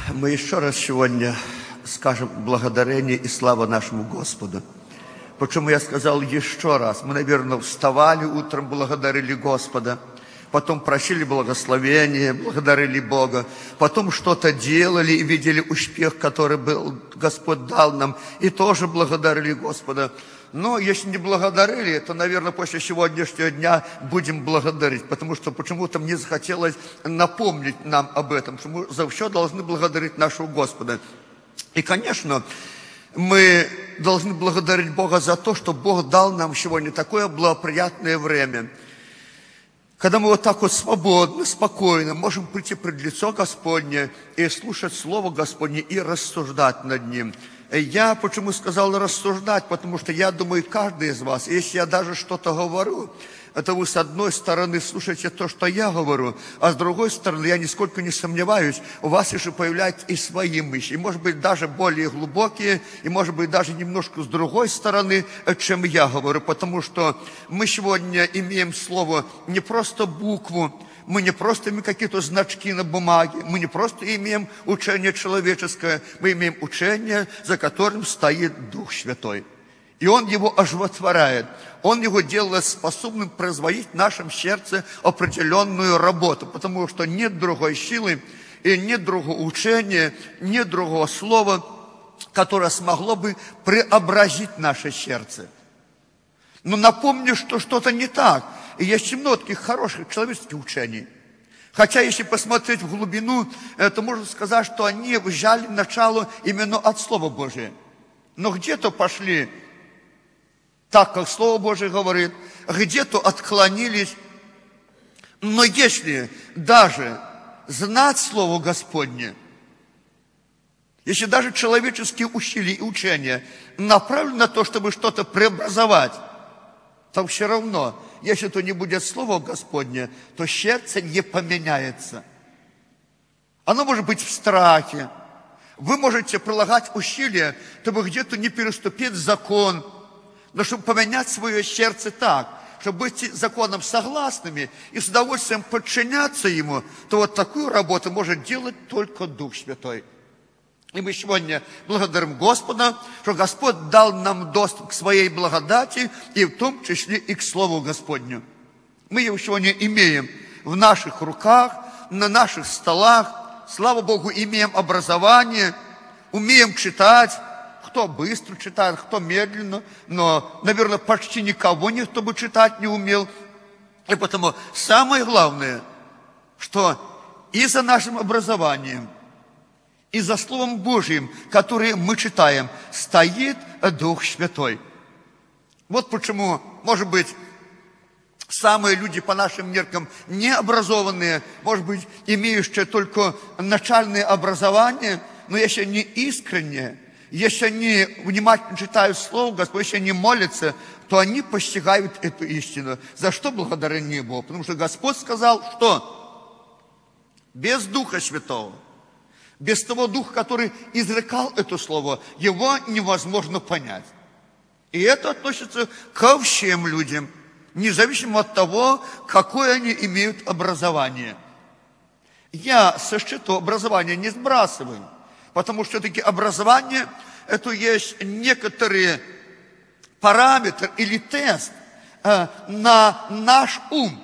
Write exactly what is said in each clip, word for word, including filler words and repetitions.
Мы еще раз сегодня скажем благодарение и слава нашему Господу. Почему я сказал еще раз? Мы, наверное, вставали утром, благодарили Господа, потом просили благословения, благодарили Бога, потом что-то делали и видели успех, который был, Господь дал нам, и тоже благодарили Господа. Но если не благодарили, то, наверное, после сегодняшнего дня будем благодарить, потому что почему-то мне захотелось напомнить нам об этом, что мы за все должны благодарить нашего Господа. И, конечно, мы должны благодарить Бога за то, что Бог дал нам сегодня такое благоприятное время, когда мы вот так вот свободно, спокойно можем прийти пред лицо Господне и слушать Слово Господне и рассуждать над ним. Я почему сказал рассуждать, потому что я думаю, каждый из вас, если я даже что-то говорю, это вы с одной стороны слушаете то, что я говорю, а с другой стороны, я нисколько не сомневаюсь, у вас еще появляются и свои мысли, и, может быть, даже более глубокие, и, может быть, даже немножко с другой стороны, чем я говорю, потому что мы сегодня имеем слово не просто букву, мы не просто имеем какие-то значки на бумаге, мы не просто имеем учение человеческое, мы имеем учение, за которым стоит Дух Святой. И Он его оживотворяет, Он его делает способным производить в нашем сердце определенную работу, потому что нет другой силы и нет другого учения, нет другого слова, которое смогло бы преобразить наше сердце. Но напомню, что что-то не так. И есть много таких хороших человеческих учений. Хотя, если посмотреть в глубину, то можно сказать, что они взяли начало именно от Слова Божия. Но где-то пошли так, как Слово Божие говорит, где-то отклонились. Но если даже знать Слово Господне, если даже человеческие усилия и учения направлены на то, чтобы что-то преобразовать, то все равно, если то не будет Слова Господне, то сердце не поменяется. Оно может быть в страхе. Вы можете прилагать усилия, чтобы где-то не переступить закон, но чтобы поменять свое сердце так, чтобы быть законом согласными и с удовольствием подчиняться ему, то вот такую работу может делать только Дух Святой. И мы сегодня благодарим Господа, что Господь дал нам доступ к своей благодати, и в том числе и к Слову Господню. Мы его сегодня имеем в наших руках, на наших столах. Слава Богу, имеем образование, умеем читать. Кто быстро читает, кто медленно, но, наверное, почти никого никто бы читать не умел. И потому самое главное, что и за нашим образованием, и за Словом Божьим, которое мы читаем, стоит Дух Святой. Вот почему, может быть, самые люди по нашим меркам необразованные, может быть, имеющие только начальное образование, но если они искренние, если они внимательно читают Слово Господне, если они молятся, то они постигают эту истину. За что благодарение Богу? Потому что Господь сказал, что без Духа Святого, без того Духа, который изрекал это Слово, его невозможно понять. И это относится ко всем людям, независимо от того, какое они имеют образование. Я со счету образования не сбрасываю, потому что все-таки образование – это есть некоторые параметр или тест э, на наш ум,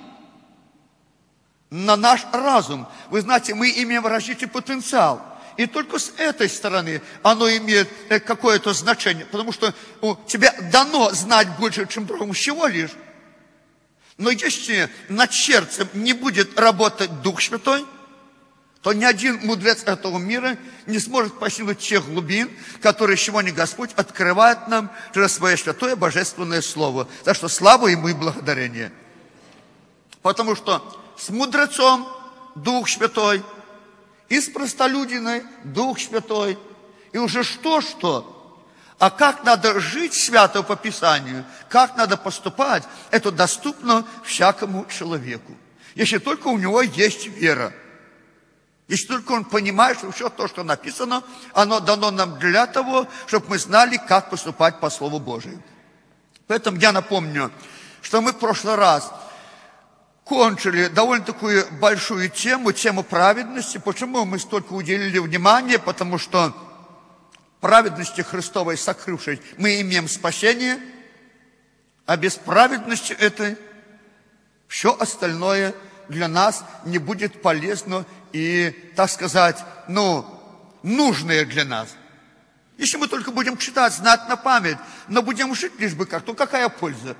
на наш разум. Вы знаете, мы имеем различный потенциал. И только с этой стороны оно имеет какое-то значение, потому что у тебя дано знать больше, чем другому, всего лишь. Но если над сердцем не будет работать Дух Святой, то ни один мудрец этого мира не сможет постигнуть тех глубин, которые сегодня Господь открывает нам через свое святое божественное слово. За что слава Ему и благодарение. Потому что с мудрецом Дух Святой, и с простолюдиной Дух Святой, и уже что-что, а как надо жить свято по Писанию, как надо поступать, это доступно всякому человеку. Если только у него есть вера. Если только он понимает, что все то, что написано, оно дано нам для того, чтобы мы знали, как поступать по Слову Божию. Поэтому я напомню, что мы в прошлый раз кончили довольно такую большую тему, тему праведности. Почему мы столько уделили внимания? Потому что праведности Христовой сокрывшей мы имеем спасение, а без праведности этой все остальное для нас не будет полезно и, так сказать, ну, нужное для нас. Если мы только будем читать, знать на память, но будем жить лишь бы как, то какая польза?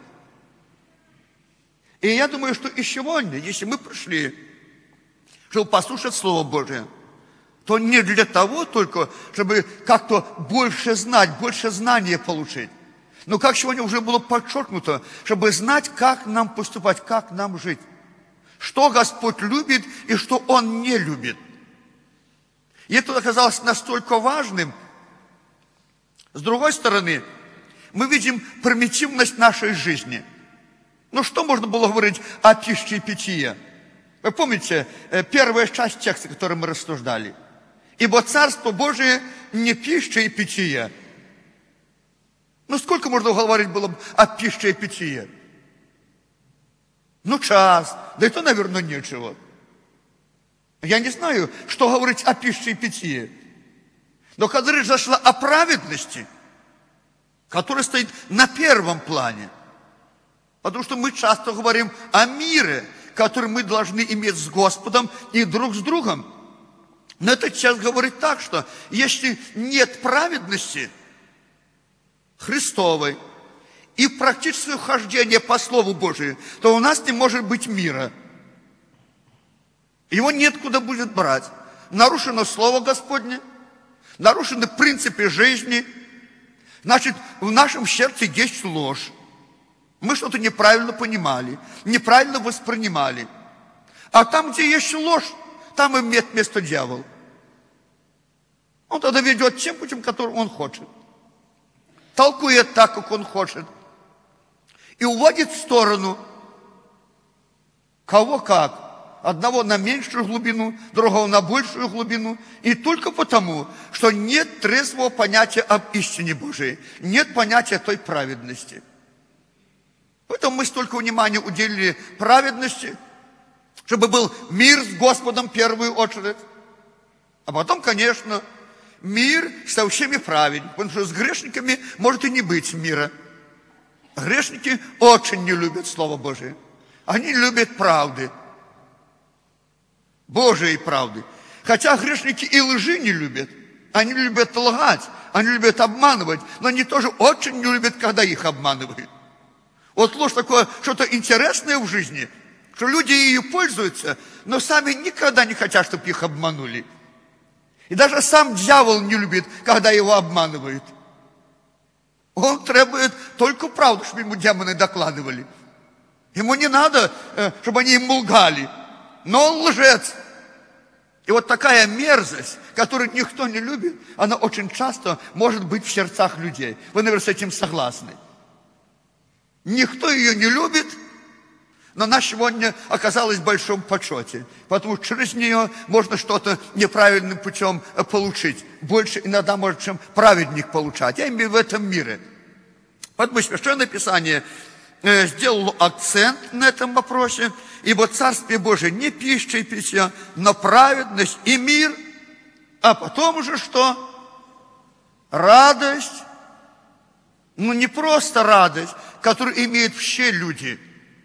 И я думаю, что и сегодня, если мы пришли, чтобы послушать Слово Божие, то не для того только, чтобы как-то больше знать, больше знания получить. Но как сегодня уже было подчеркнуто, чтобы знать, как нам поступать, как нам жить. Что Господь любит и что Он не любит. И это оказалось настолько важным. С другой стороны, мы видим примитивность нашей жизни. Ну, что можно было говорить о пище и питье? Вы помните, первая часть текста, который мы рассуждали? Ибо Царство Божие не пища и питье. Ну, сколько можно говорить было о пище и питье? Ну, час. Да и то, наверное, нечего. Я не знаю, что говорить о пище и питье. Но когда речь зашла о праведности, которая стоит на первом плане, потому что мы часто говорим о мире, который мы должны иметь с Господом и друг с другом. Но этот час говорит так, что если нет праведности Христовой и практического хождения по Слову Божию, то у нас не может быть мира. Его нет куда будет брать. Нарушено Слово Господне, нарушены принципы жизни. Значит, в нашем сердце есть ложь. Мы что-то неправильно понимали, неправильно воспринимали. А там, где есть ложь, там имеет место дьявол. Он тогда ведет тем путем, которым он хочет. Толкует так, как он хочет. И уводит в сторону кого как. Одного на меньшую глубину, другого на большую глубину. И только потому, что нет трезвого понятия об истине Божией. Нет понятия той праведности. Поэтому мы столько внимания уделили праведности, чтобы был мир с Господом в первую очередь. А потом, конечно, мир со всеми праведниками. Потому что с грешниками может и не быть мира. Грешники очень не любят Слово Божие. Они любят правды. Божией правды. Хотя грешники и лжи не любят. Они любят лгать, они любят обманывать. Но они тоже очень не любят, когда их обманывают. Вот ложь такое что-то интересное в жизни, что люди ею пользуются, но сами никогда не хотят, чтобы их обманули. И даже сам дьявол не любит, когда его обманывают. Он требует только правду, чтобы ему демоны докладывали. Ему не надо, чтобы они ему лгали. Но он лжец. И вот такая мерзость, которую никто не любит, она очень часто может быть в сердцах людей. Вы, наверное, с этим согласны. Никто ее не любит, но она сегодня оказалась в большом почете. Потому что через нее можно что-то неправильным путем получить. Больше иногда может, чем праведник получать. Я имею в этом мире. Поэтому Священное Писание сделало акцент на этом вопросе. Ибо Царствие Божие не пища и питье, но праведность и мир. А потом уже что? Радость. Ну, не просто радость, которую имеют все люди,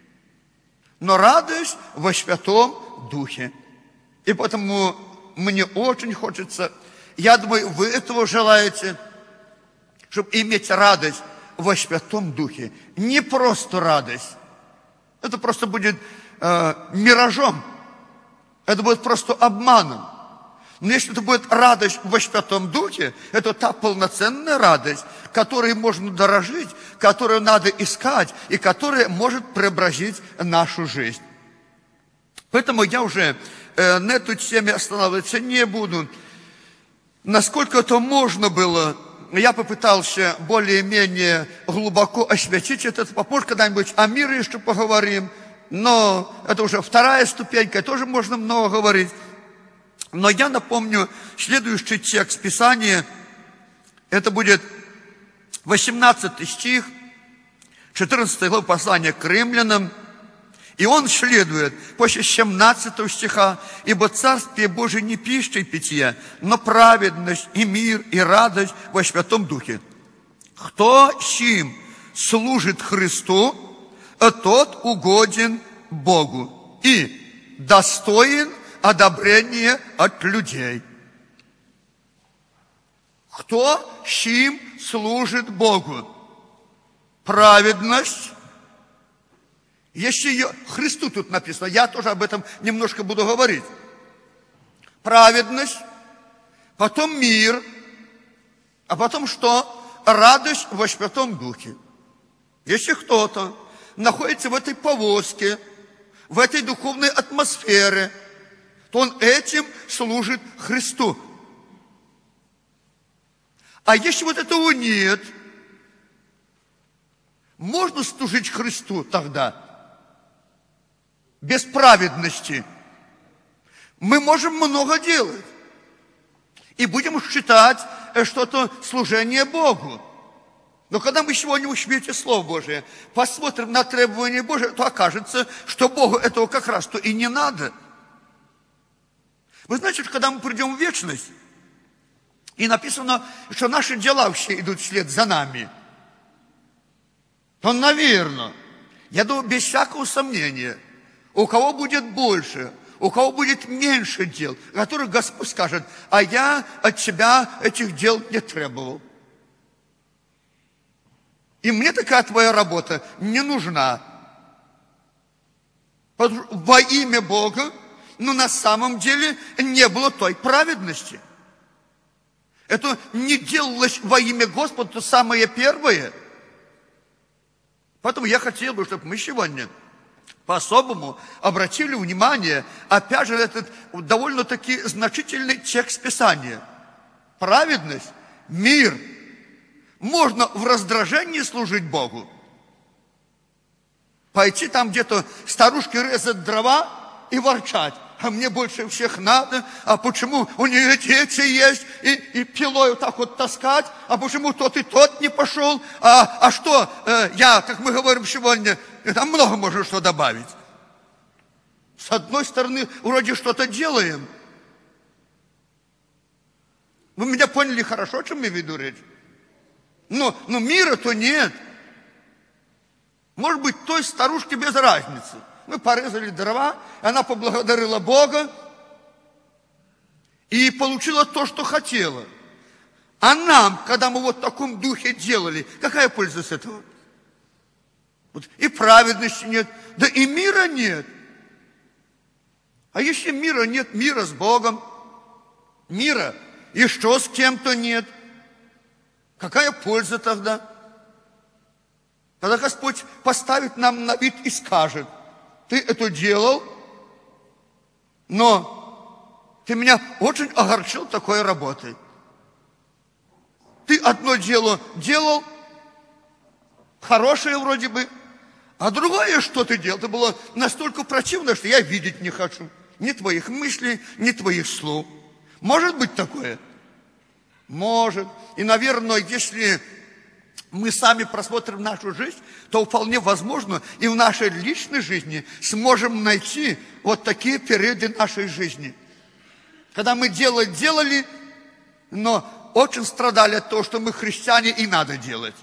но радость во Святом Духе. И поэтому мне очень хочется, я думаю, вы этого желаете, чтобы иметь радость во Святом Духе. Не просто радость. Это просто будет э, миражом. Это будет просто обманом. Но если это будет радость во Святом Духе, это та полноценная радость, которой можно дорожить, которую надо искать, и которая может преобразить нашу жизнь. Поэтому я уже э, на эту теме останавливаться не буду. Насколько это можно было, я попытался более-менее глубоко осветить этот вопрос. Когда-нибудь о мире еще поговорим. Но это уже вторая ступенька, тоже можно много говорить. Но я напомню следующий текст Писания. Это будет восемнадцатый стих, четырнадцатой главы послания к римлянам. И он следует после семнадцатого стиха: «Ибо Царствие Божие не пища и питье, но праведность и мир и радость во Святом Духе. Кто сим служит Христу, тот угоден Богу и достоин одобрения от людей». Кто сим служит Богу? Праведность. Если ее, Христу тут написано, я тоже об этом немножко буду говорить. Праведность, потом мир, а потом что? Радость во Святом Духе. Если кто-то находится в этой повозке, в этой духовной атмосфере, то он этим служит Христу. А если вот этого нет, можно служить Христу тогда? Без праведности. Мы можем много делать. И будем считать, что это служение Богу. Но когда мы сегодня в свете Слова Божия посмотрим на требования Божие, то окажется, что Богу этого как раз-то и не надо. Вы знаете, когда мы придем в вечность, и написано, что наши дела все идут вслед за нами, то, наверное, я думаю, без всякого сомнения, у кого будет больше, у кого будет меньше дел, которых Господь скажет: а я от тебя этих дел не требовал. И мне такая твоя работа не нужна. Во имя Бога, но на самом деле не было той праведности. Это не делалось во имя Господа, то самое первое. Поэтому я хотел бы, чтобы мы сегодня по-особому обратили внимание, опять же, этот довольно-таки значительный текст Писания. Праведность, мир. Можно в раздражении служить Богу. Пойти там где-то старушке резать дрова и ворчать: а мне больше всех надо, а почему у нее дети есть, и, и пилой вот так вот таскать, а почему тот и тот не пошел, а, а что, э, я, как мы говорим сегодня, там много можно что добавить. С одной стороны, вроде что-то делаем. Вы меня поняли хорошо, о чем я веду речь? Но, но мира-то нет. Может быть, той старушке без разницы. Мы порезали дрова, она поблагодарила Бога и получила то, что хотела. А нам, когда мы вот в таком духе делали, какая польза с этого? Вот и праведности нет, да и мира нет. А если мира нет, мира с Богом, мира еще с кем-то нет, какая польза тогда? Когда Господь поставит нам на вид и скажет: ты это делал, но ты меня очень огорчил такой работой. Ты одно дело делал, хорошее вроде бы, а другое, что ты делал, это было настолько противно, что я видеть не хочу. Ни твоих мыслей, ни твоих слов. Может быть такое? Может. И, наверное, если мы сами просмотрим нашу жизнь, то вполне возможно и в нашей личной жизни сможем найти вот такие периоды нашей жизни. Когда мы делали, делали, но очень страдали от того, что мы христиане и надо делать.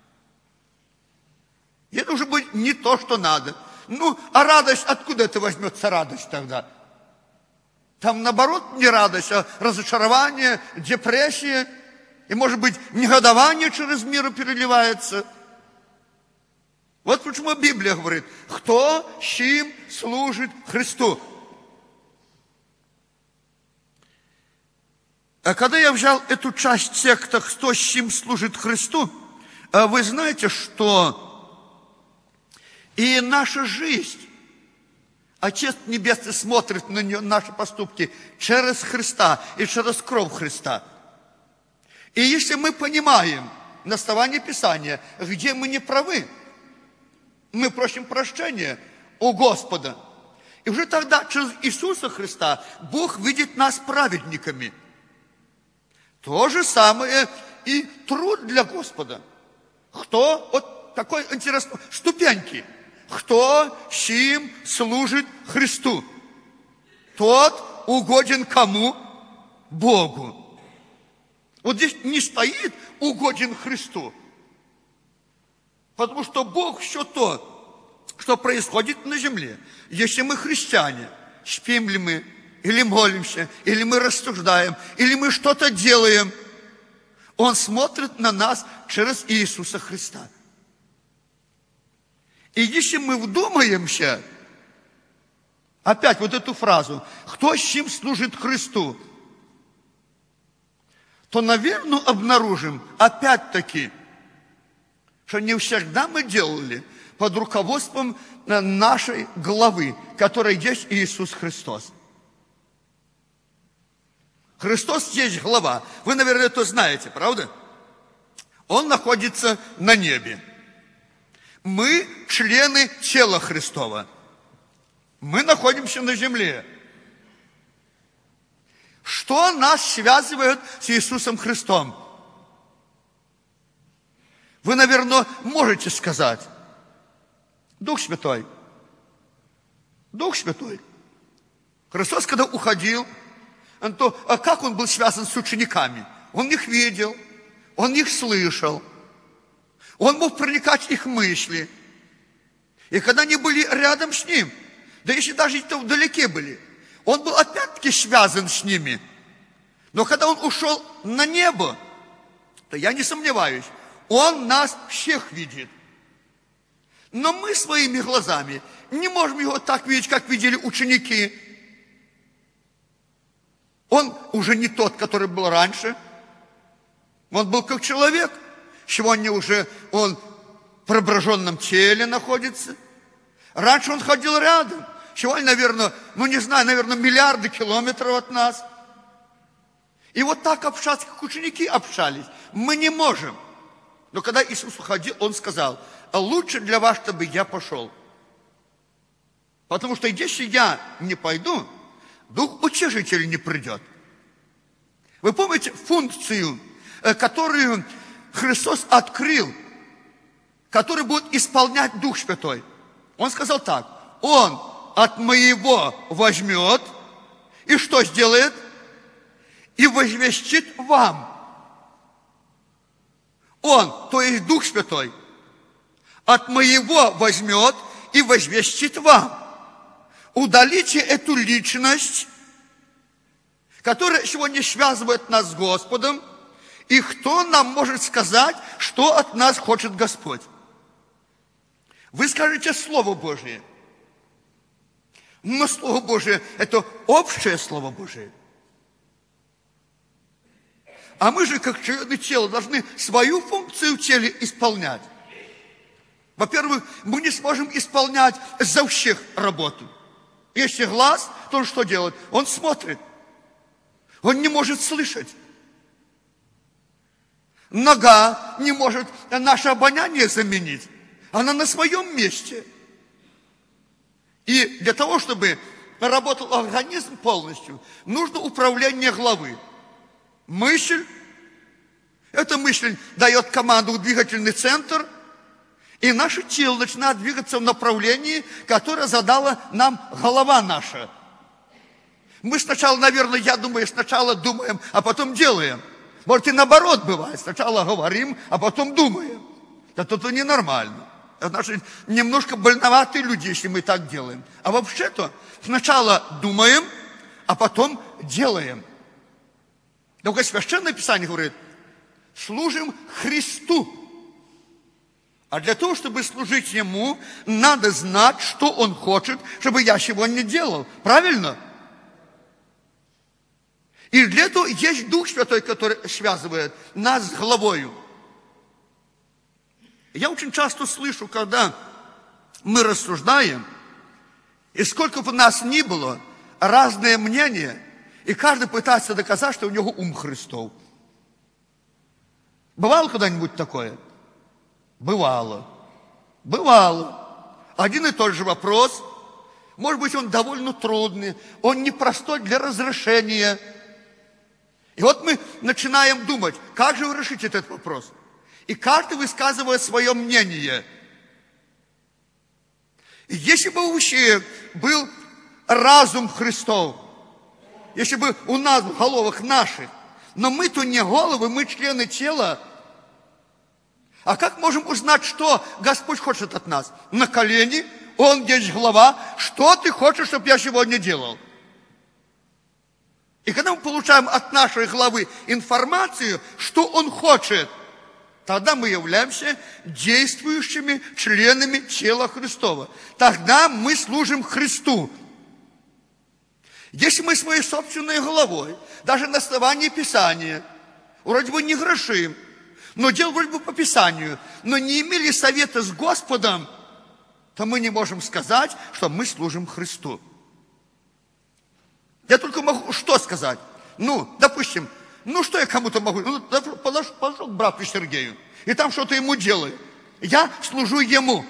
И это уже будет не то, что надо. Ну, а радость, откуда это возьмется радость тогда? Там, наоборот, не радость, а разочарование, депрессия. И, может быть, негодование через мир переливается. Вот почему Библия говорит: кто сим служит Христу. А когда я взял эту часть текста, кто сим служит Христу, вы знаете, что и наша жизнь, Отец Небесный смотрит на нее, наши поступки через Христа и через кровь Христа. И если мы понимаем на основании Писания, где мы не правы, мы просим прощения у Господа. И уже тогда через Иисуса Христа Бог видит нас праведниками. То же самое и труд для Господа. Кто, вот такой интересный, ступеньки. кто сим служит Христу, тот угоден кому? Богу. Вот здесь не стоит угоден Христу, потому что Бог все то, что происходит на земле. Если мы христиане, спим ли мы, или молимся, или мы рассуждаем, или мы что-то делаем, Он смотрит на нас через Иисуса Христа. И если мы вдумаемся, опять вот эту фразу, кто с чем служит Христу, то, наверное, обнаружим опять-таки, что не всегда мы делали под руководством нашей главы, которой есть Иисус Христос. Христос есть глава. Вы, наверное, это знаете, правда? Он находится на небе. Мы члены тела Христова. Мы находимся на земле. Что нас связывает с Иисусом Христом? Вы, наверное, можете сказать. Дух Святой. Дух Святой. Христос, когда уходил, то а как Он был связан с учениками? Он их видел, Он их слышал, Он мог проникать их мысли. И когда они были рядом с Ним, да если даже где-то вдалеке были, Он был опять-таки связан с ними. Но когда Он ушел на небо, то я не сомневаюсь, Он нас всех видит. Но мы своими глазами не можем Его так видеть, как видели ученики. Он уже не тот, который был раньше. Он был как человек. Сегодня уже Он в преображенном теле находится. Раньше Он ходил рядом. Сегодня, наверное, ну не знаю, наверное, миллиарды километров от нас. И вот так общаться, как ученики общались, мы не можем. Но когда Иисус уходил, Он сказал, а лучше для вас, чтобы я пошел. Потому что если я не пойду, Дух Утешитель не придет. Вы помните функцию, которую Христос открыл, который будет исполнять Дух Святой? Он сказал так, Он от моего возьмет и что сделает? И возвестит вам. Он, то есть Дух Святой, от моего возьмет и возвестит вам. Удалите эту личность, которая сегодня связывает нас с Господом, и кто нам может сказать, что от нас хочет Господь? Вы скажете Слово Божие. Но Слово Божие – это общее Слово Божие. А мы же, как члены тела, должны свою функцию в теле исполнять. Во-первых, мы не сможем исполнять за всех работу. Если глаз, то он что делает? Он смотрит. Он не может слышать. Нога не может наше обоняние заменить. Она на своем месте. И для того, чтобы работал организм полностью, нужно управление головы. Мысль. Эта мысль дает команду в двигательный центр, и наше тело начинает двигаться в направлении, которое задала нам голова наша. Мы сначала, наверное, я думаю, сначала думаем, а потом делаем. Может, и наоборот бывает. Сначала говорим, а потом думаем. Это то ненормально. Это значит, немножко больноватые люди, если мы так делаем. А вообще-то сначала думаем, а потом делаем. Только Священное Писание говорит, служим Христу. А для того, чтобы служить Ему, надо знать, что Он хочет, чтобы я сегодня делал. Правильно? И для этого есть Дух Святой, который связывает нас с главою. Я очень часто слышу, когда мы рассуждаем, и сколько бы нас ни было, разные мнения, и каждый пытается доказать, что у него ум Христов. Бывало когда-нибудь такое? Бывало. Бывало. Один и тот же вопрос. Может быть, он довольно трудный, он непростой для разрешения. И вот мы начинаем думать, как же решить этот вопрос. И каждый высказывает свое мнение. Если бы вообще был разум Христов, если бы у нас в головах наших, но мы-то не головы, мы члены тела. А как можем узнать, что Господь хочет от нас? На колени, Он есть глава. Что ты хочешь, чтобы я сегодня делал? И когда мы получаем от нашей главы информацию, что Он хочет, тогда мы являемся действующими членами тела Христова. Тогда мы служим Христу. Если мы своей собственной головой, даже на основании Писания, вроде бы не грешим, но делали вроде бы по Писанию, но не имели совета с Господом, то мы не можем сказать, что мы служим Христу. Я только могу что сказать? Ну, допустим, ну что я кому-то могу? Ну, пошел к брату Сергею, и там что-то ему делаю. Я служу ему.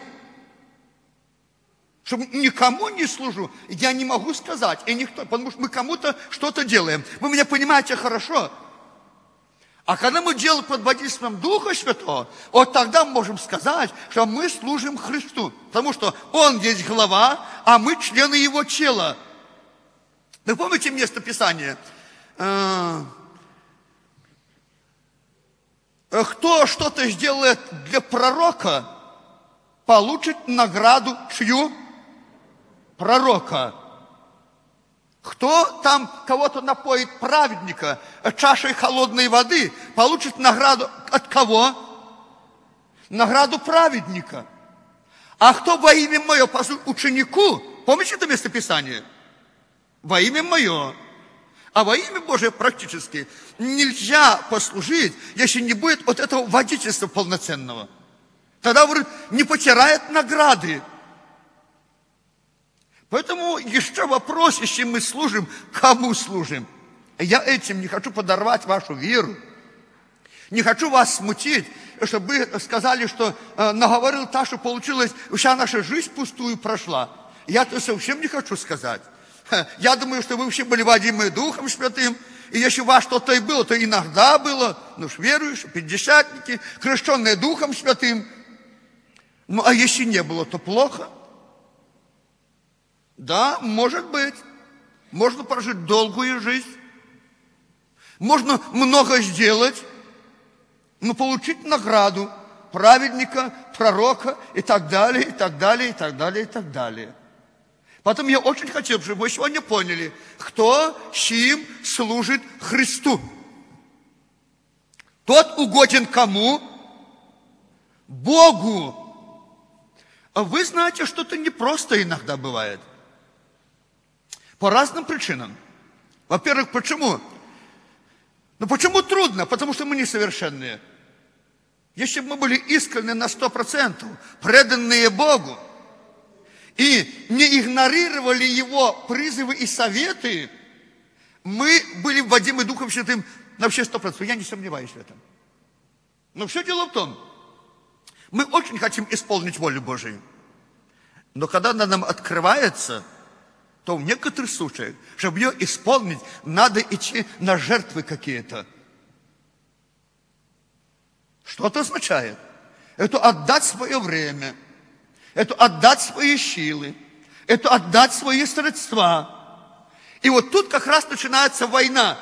Чтобы никому не служу, я не могу сказать. И никто, потому что мы кому-то что-то делаем. Вы меня понимаете хорошо? А когда мы делаем под водительством Духа Святого, вот тогда мы можем сказать, что мы служим Христу. Потому что Он есть глава, а мы члены Его тела. Вы помните место Писания? Кто что-то сделает для пророка, получит награду чью? Пророка. Кто там кого-то напоит праведника чашей холодной воды, получит награду от кого? Награду праведника. А кто во имя мое послужит ученику, помните это место Писания? Во имя мое. А во имя Божие практически нельзя послужить, если не будет вот этого водительства полноценного. Тогда он не потеряет награды. Поэтому еще вопрос, если мы служим, кому служим? Я этим не хочу подорвать вашу веру. Не хочу вас смутить, чтобы вы сказали, что э, наговорил так, что получилось, вся наша жизнь пустую прошла. Я-то совсем не хочу сказать. Я думаю, что вы вообще были водимы Духом Святым. И если у вас что-то и было, то иногда было, ну ж верующие, пятидесятники, крещенные Духом Святым. Ну, а если не было, то плохо. Да, может быть. Можно прожить долгую жизнь. Можно много сделать, но получить награду праведника, пророка и так далее, и так далее, и так далее, и так далее. Потом я очень хотел, чтобы вы сегодня поняли, кто чьим служит Христу. Тот угоден кому? Богу. А вы знаете, что это непросто иногда бывает. По разным причинам. Во-первых, почему? Ну почему трудно? Потому что мы несовершенные. Если бы мы были искренны на сто процентов, преданные Богу, и не игнорировали Его призывы и советы, мы были вводимы Духом Святым на все сто процентов. Я не сомневаюсь в этом. Но все дело в том, мы очень хотим исполнить волю Божию. Но когда она нам открывается, то в некоторых случаях, чтобы ее исполнить, надо идти на жертвы какие-то. Что это означает? Это отдать свое время, это отдать свои силы, это отдать свои средства. И вот тут как раз начинается война.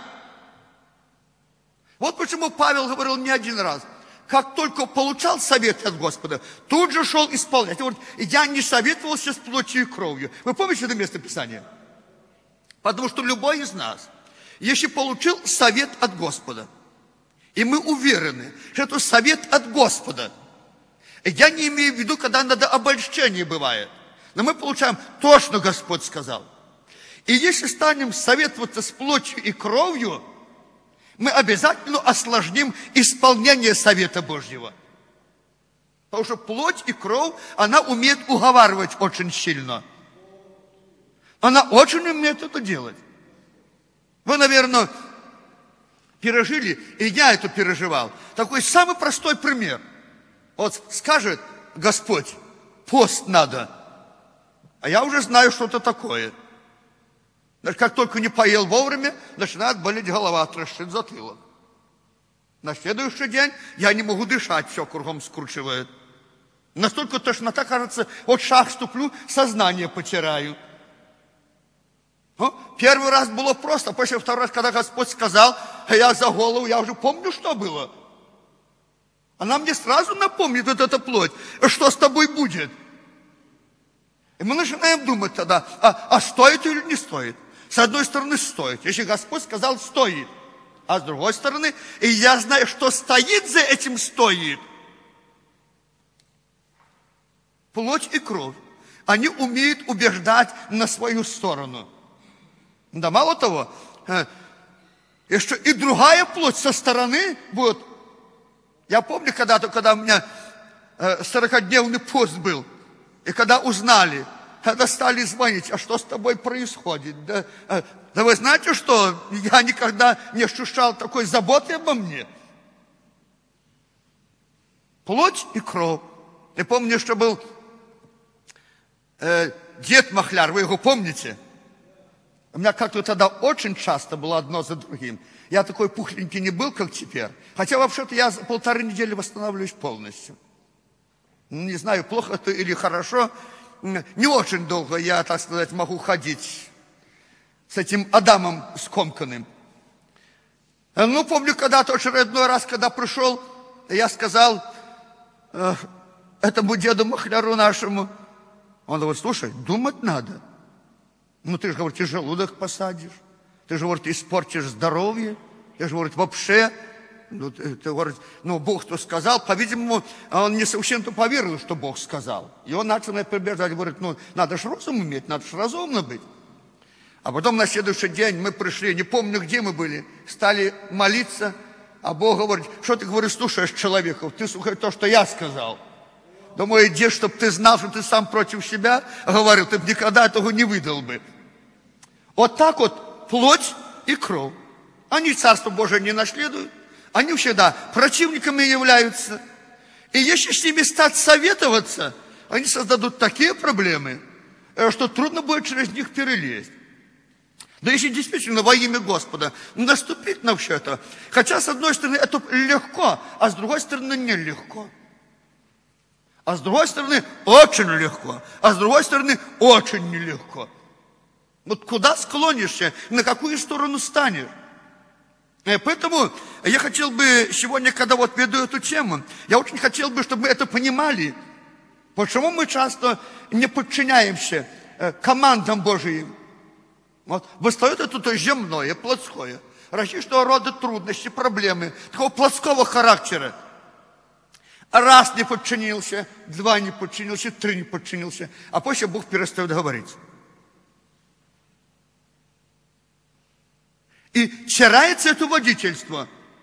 Вот почему Павел говорил не один раз. Как только получал совет от Господа, тут же шел исполнять. Он говорит, я не советовался с плотью и кровью. Вы помните это место Писания? Потому что любой из нас, если получил совет от Господа, и мы уверены, что это совет от Господа, я не имею в виду, когда надо обольщение бывает, но мы получаем то, что Господь сказал. И если станем советоваться с плотью и кровью, мы обязательно осложним исполнение совета Божьего. Потому что плоть и кровь, она умеет уговаривать очень сильно. Она очень умеет это делать. Вы, наверное, пережили, и я это переживал. Такой самый простой пример. Вот скажет Господь, пост надо. А я уже знаю, что это такое. Как только не поел вовремя, начинает болеть голова, трещит затылок. На следующий день я не могу дышать, все кругом скручивает. Настолько тошнота, кажется, вот шаг ступлю, сознание потеряю. Ну, первый раз было просто, после второй раз, когда Господь сказал, я за голову, я уже помню, что было. Она мне сразу напомнит, вот эта плоть, что с тобой будет. И мы начинаем думать тогда, а, а стоит или не стоит? С одной стороны, стоит. Если Господь сказал, стоит. А с другой стороны, и я знаю, что стоит за этим стоит. Плоть и кровь. Они умеют убеждать на свою сторону. Да мало того, еще и другая плоть со стороны будет. Я помню когда-то, когда у меня сорокадневный пост был, и когда узнали, когда стали звонить, а что с тобой происходит? Да, да вы знаете, что я никогда не ощущал такой заботы обо мне. Плоть и кровь. Я помню, что был э, дед Махляр, вы его помните? У меня как-то тогда очень часто было одно за другим. Я такой пухленький не был, как теперь. Хотя вообще-то я за полторы недели восстанавливаюсь полностью. Не знаю, плохо это или хорошо. Не очень долго я, так сказать, могу ходить с этим Адамом скомканным. Ну, помню, когда-то очередной раз, когда пришел, я сказал э, этому деду Махляру нашему, он говорит, слушай, думать надо. Ну, ты же, говорит, и желудок посадишь. Ты же, говорит, испортишь здоровье. Ты же, говорит, вообще. Ну, ты, ты говорит, ну, Бог то сказал. По-видимому, он не совсем-то поверил, что Бог сказал. И он начал меня прибежать, говорит, ну, надо же разум иметь, надо же разумно быть. А потом на следующий день мы пришли, не помню, где мы были, стали молиться. А Бог говорит, что ты, говорит, слушаешь человеков? Ты слушай то, что я сказал. Думаю, иди, чтобы ты знал, что ты сам против себя говорил, ты бы никогда этого не выдал бы. Вот так вот плоть и кровь. Они Царство Божие не наследуют. Они всегда противниками являются. И если с ними стать советоваться, они создадут такие проблемы, что трудно будет через них перелезть. Да если действительно во имя Господа наступить на все это, хотя с одной стороны это легко, а с другой стороны нелегко. А с другой стороны, очень легко. А с другой стороны, очень нелегко. Вот куда склонишься, на какую сторону станешь? И поэтому я хотел бы сегодня, когда вот веду эту тему, я очень хотел бы, чтобы мы это понимали. Почему мы часто не подчиняемся командам Божьим? Вот восстает это то земное, плотское. Различного рода трудности, проблемы, такого плотского характера. Раз не подчинился, два не подчинился, три не подчинился, а после Бог перестает говорить. И теряется это водительство.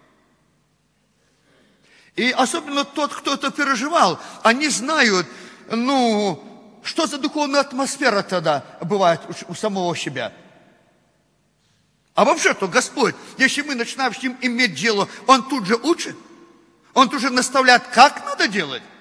И особенно тот, кто это переживал, они знают, ну, что за духовная атмосфера тогда бывает у самого себя. А вообще-то Господь, если мы начинаем с ним иметь дело, Он тут же учит. Он тут же наставляет, как надо делать.